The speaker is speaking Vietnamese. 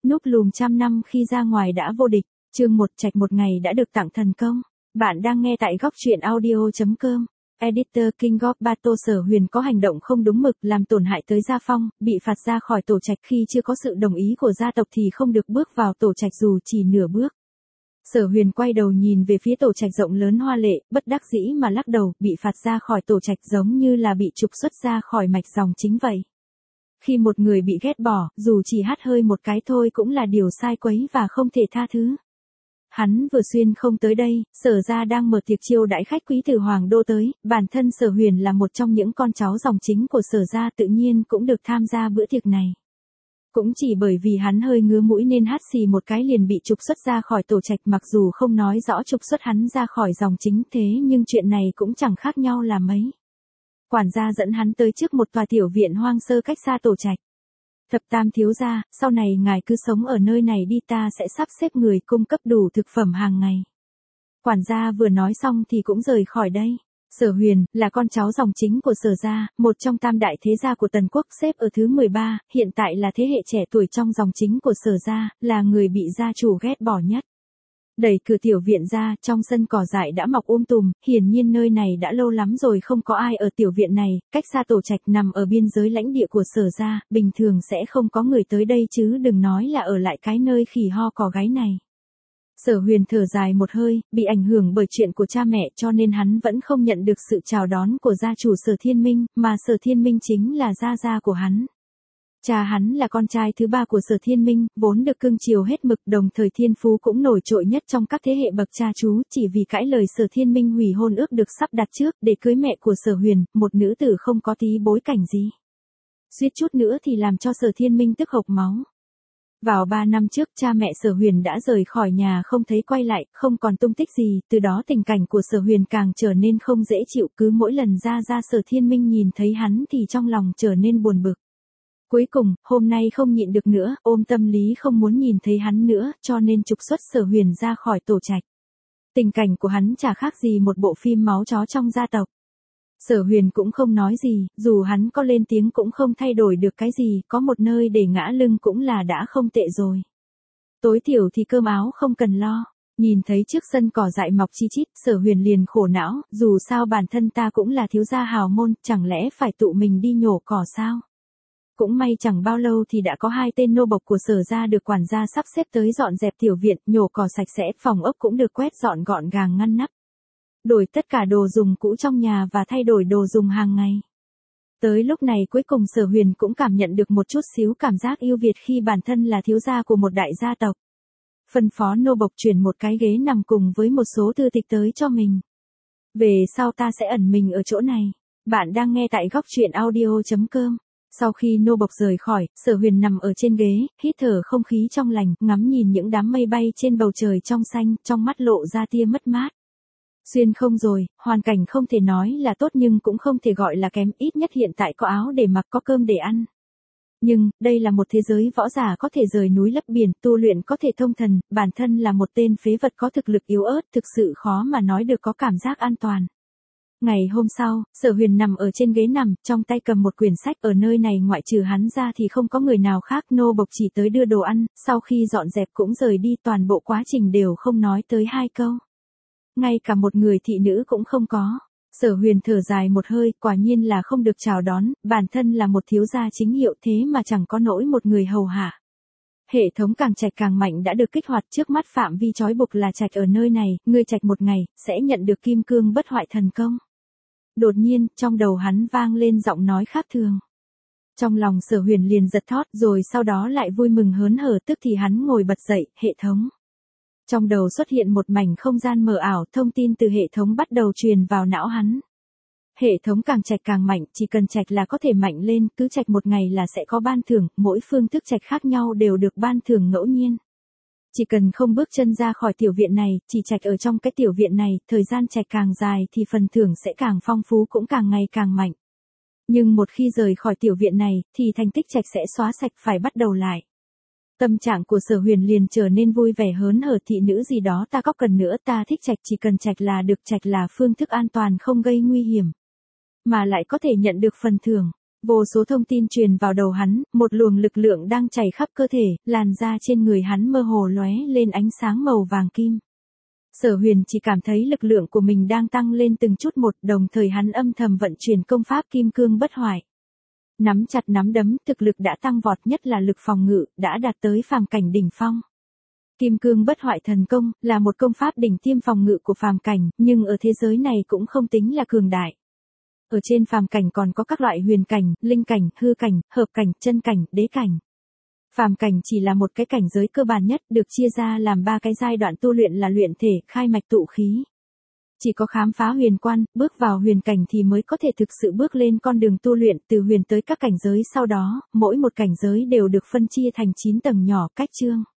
Núp lùm trăm năm khi ra ngoài đã vô địch, chương 1 trạch một ngày đã được tặng thần công. Bạn đang nghe tại góc truyện audio.com. Editor King of Battle. Sở Huyền có hành động không đúng mực làm tổn hại tới gia phong, bị phạt ra khỏi tổ trạch khi chưa có sự đồng ý của gia tộc thì không được bước vào tổ trạch dù chỉ nửa bước. Sở Huyền quay đầu nhìn về phía tổ trạch rộng lớn hoa lệ, bất đắc dĩ mà lắc đầu, bị phạt ra khỏi tổ trạch giống như là bị trục xuất ra khỏi mạch dòng chính vậy. Khi một người bị ghét bỏ, dù chỉ hắt hơi một cái thôi cũng là điều sai quấy và không thể tha thứ. Hắn vừa xuyên không tới đây, Sở gia đang mở tiệc chiêu đãi khách quý từ Hoàng Đô tới, bản thân Sở Huyền là một trong những con cháu dòng chính của Sở gia tự nhiên cũng được tham gia bữa tiệc này. Cũng chỉ bởi vì hắn hơi ngứa mũi nên hắt xì một cái liền bị trục xuất ra khỏi tổ trạch, mặc dù không nói rõ trục xuất hắn ra khỏi dòng chính thế nhưng chuyện này cũng chẳng khác nhau là mấy. Quản gia dẫn hắn tới trước một tòa tiểu viện hoang sơ cách xa tổ trạch. Thập tam thiếu gia, sau này ngài cứ sống ở nơi này đi, ta sẽ sắp xếp người cung cấp đủ thực phẩm hàng ngày. Quản gia vừa nói xong thì cũng rời khỏi đây. Sở Huyền, là con cháu dòng chính của Sở gia, một trong tam đại thế gia của Tần Quốc, xếp ở thứ 13, hiện tại là thế hệ trẻ tuổi trong dòng chính của Sở gia, là người bị gia chủ ghét bỏ nhất. Đẩy cửa tiểu viện ra, trong sân cỏ dại đã mọc tùm, hiển nhiên nơi này đã lâu lắm rồi không có ai ở tiểu viện này, cách xa tổ trạch nằm ở biên giới lãnh địa của Sở gia, bình thường sẽ không có người tới đây chứ đừng nói là ở lại cái nơi khỉ ho cò gáy này. Sở Huyền thở dài một hơi, bị ảnh hưởng bởi chuyện của cha mẹ cho nên hắn vẫn không nhận được sự chào đón của gia chủ Sở Thiên Minh, mà Sở Thiên Minh chính là gia của hắn. Cha hắn là con trai thứ ba của Sở Thiên Minh, vốn được cưng chiều hết mực, đồng thời thiên phú cũng nổi trội nhất trong các thế hệ bậc cha chú, chỉ vì cãi lời Sở Thiên Minh hủy hôn ước được sắp đặt trước để cưới mẹ của Sở Huyền, một nữ tử không có tí bối cảnh gì. Suýt chút nữa thì làm cho Sở Thiên Minh tức hộc máu. Vào 3 năm trước cha mẹ Sở Huyền đã rời khỏi nhà không thấy quay lại, không còn tung tích gì, từ đó tình cảnh của Sở Huyền càng trở nên không dễ chịu, cứ mỗi lần ra Sở Thiên Minh nhìn thấy hắn thì trong lòng trở nên buồn bực. Cuối cùng, hôm nay không nhịn được nữa, ôm tâm lý không muốn nhìn thấy hắn nữa, cho nên trục xuất Sở Huyền ra khỏi tổ trạch. Tình cảnh của hắn chả khác gì một bộ phim máu chó trong gia tộc. Sở Huyền cũng không nói gì, dù hắn có lên tiếng cũng không thay đổi được cái gì, có một nơi để ngã lưng cũng là đã không tệ rồi. Tối thiểu thì cơm áo không cần lo. Nhìn thấy trước sân cỏ dại mọc chi chít, Sở Huyền liền khổ não, dù sao bản thân ta cũng là thiếu gia hào môn, chẳng lẽ phải tụ mình đi nhổ cỏ sao? Cũng may chẳng bao lâu thì đã có 2 tên nô bộc của Sở gia được quản gia sắp xếp tới dọn dẹp tiểu viện, nhổ cỏ sạch sẽ, phòng ốc cũng được quét dọn gọn gàng ngăn nắp. Đổi tất cả đồ dùng cũ trong nhà và thay đổi đồ dùng hàng ngày. Tới lúc này cuối cùng Sở Huyền cũng cảm nhận được một chút xíu cảm giác yêu Việt khi bản thân là thiếu gia của một đại gia tộc. Phân phó nô bộc chuyển một cái ghế nằm cùng với một số thư tịch tới cho mình. Về sau ta sẽ ẩn mình ở chỗ này. Bạn đang nghe tại góc truyện audio.com. Sau khi nô bộc rời khỏi, Sở Huyền nằm ở trên ghế, hít thở không khí trong lành, ngắm nhìn những đám mây bay trên bầu trời trong xanh, trong mắt lộ ra tia mất mát. Xuyên không rồi, hoàn cảnh không thể nói là tốt nhưng cũng không thể gọi là kém, ít nhất hiện tại có áo để mặc, có cơm để ăn. Nhưng, đây là một thế giới võ giả có thể rời núi lấp biển, tu luyện có thể thông thần, bản thân là một tên phế vật có thực lực yếu ớt, thực sự khó mà nói được có cảm giác an toàn. Ngày hôm sau, Sở Huyền nằm ở trên ghế nằm, trong tay cầm một quyển sách, ở nơi này ngoại trừ hắn ra thì không có người nào khác, nô bộc chỉ tới đưa đồ ăn, sau khi dọn dẹp cũng rời đi, toàn bộ quá trình đều không nói tới 2 câu. Ngay cả một người thị nữ cũng không có. Sở Huyền thở dài một hơi, quả nhiên là không được chào đón, bản thân là một thiếu gia chính hiệu thế mà chẳng có nỗi một người hầu hạ. Hệ thống càng trạch càng mạnh đã được kích hoạt, trước mắt phạm vi trói buộc là trạch ở nơi này, ngươi trạch một ngày, sẽ nhận được kim cương bất hoại thần công. Đột nhiên, trong đầu hắn vang lên giọng nói khác thường. Trong lòng Sở Huyền liền giật thót, rồi sau đó lại vui mừng hớn hở, tức thì hắn ngồi bật dậy, hệ thống. Trong đầu xuất hiện một mảnh không gian mờ ảo, thông tin từ hệ thống bắt đầu truyền vào não hắn. Hệ thống càng trạch càng mạnh, chỉ cần trạch là có thể mạnh lên, cứ trạch một ngày là sẽ có ban thưởng, mỗi phương thức trạch khác nhau đều được ban thưởng ngẫu nhiên. Chỉ cần không bước chân ra khỏi tiểu viện này, chỉ trạch ở trong cái tiểu viện này, thời gian trạch càng dài thì phần thưởng sẽ càng phong phú cũng càng ngày càng mạnh. Nhưng một khi rời khỏi tiểu viện này, thì thành tích trạch sẽ xóa sạch, phải bắt đầu lại. Tâm trạng của Sở Huyền liền trở nên vui vẻ hớn hở, thị nữ gì đó ta có cần nữa, ta thích trạch, chỉ cần trạch là được, trạch là phương thức an toàn không gây nguy hiểm. Mà lại có thể nhận được phần thưởng. Vô số thông tin truyền vào đầu hắn, một luồng lực lượng đang chảy khắp cơ thể, làn da trên người hắn mơ hồ lóe lên ánh sáng màu vàng kim. Sở Huyền chỉ cảm thấy lực lượng của mình đang tăng lên từng chút một, đồng thời hắn âm thầm vận chuyển công pháp kim cương bất hoại. Nắm chặt nắm đấm, thực lực đã tăng vọt, nhất là lực phòng ngự, đã đạt tới phàm cảnh đỉnh phong. Kim cương bất hoại thần công, là một công pháp đỉnh tiêm phòng ngự của phàm cảnh, nhưng ở thế giới này cũng không tính là cường đại. Ở trên phàm cảnh còn có các loại huyền cảnh, linh cảnh, hư cảnh, hợp cảnh, chân cảnh, đế cảnh. Phàm cảnh chỉ là một cái cảnh giới cơ bản nhất, được chia ra làm 3 cái giai đoạn tu luyện là luyện thể, khai mạch, tụ khí. Chỉ có khám phá huyền quan, bước vào huyền cảnh thì mới có thể thực sự bước lên con đường tu luyện từ huyền tới các cảnh giới sau đó, mỗi một cảnh giới đều được phân chia thành 9 tầng nhỏ, cách chương.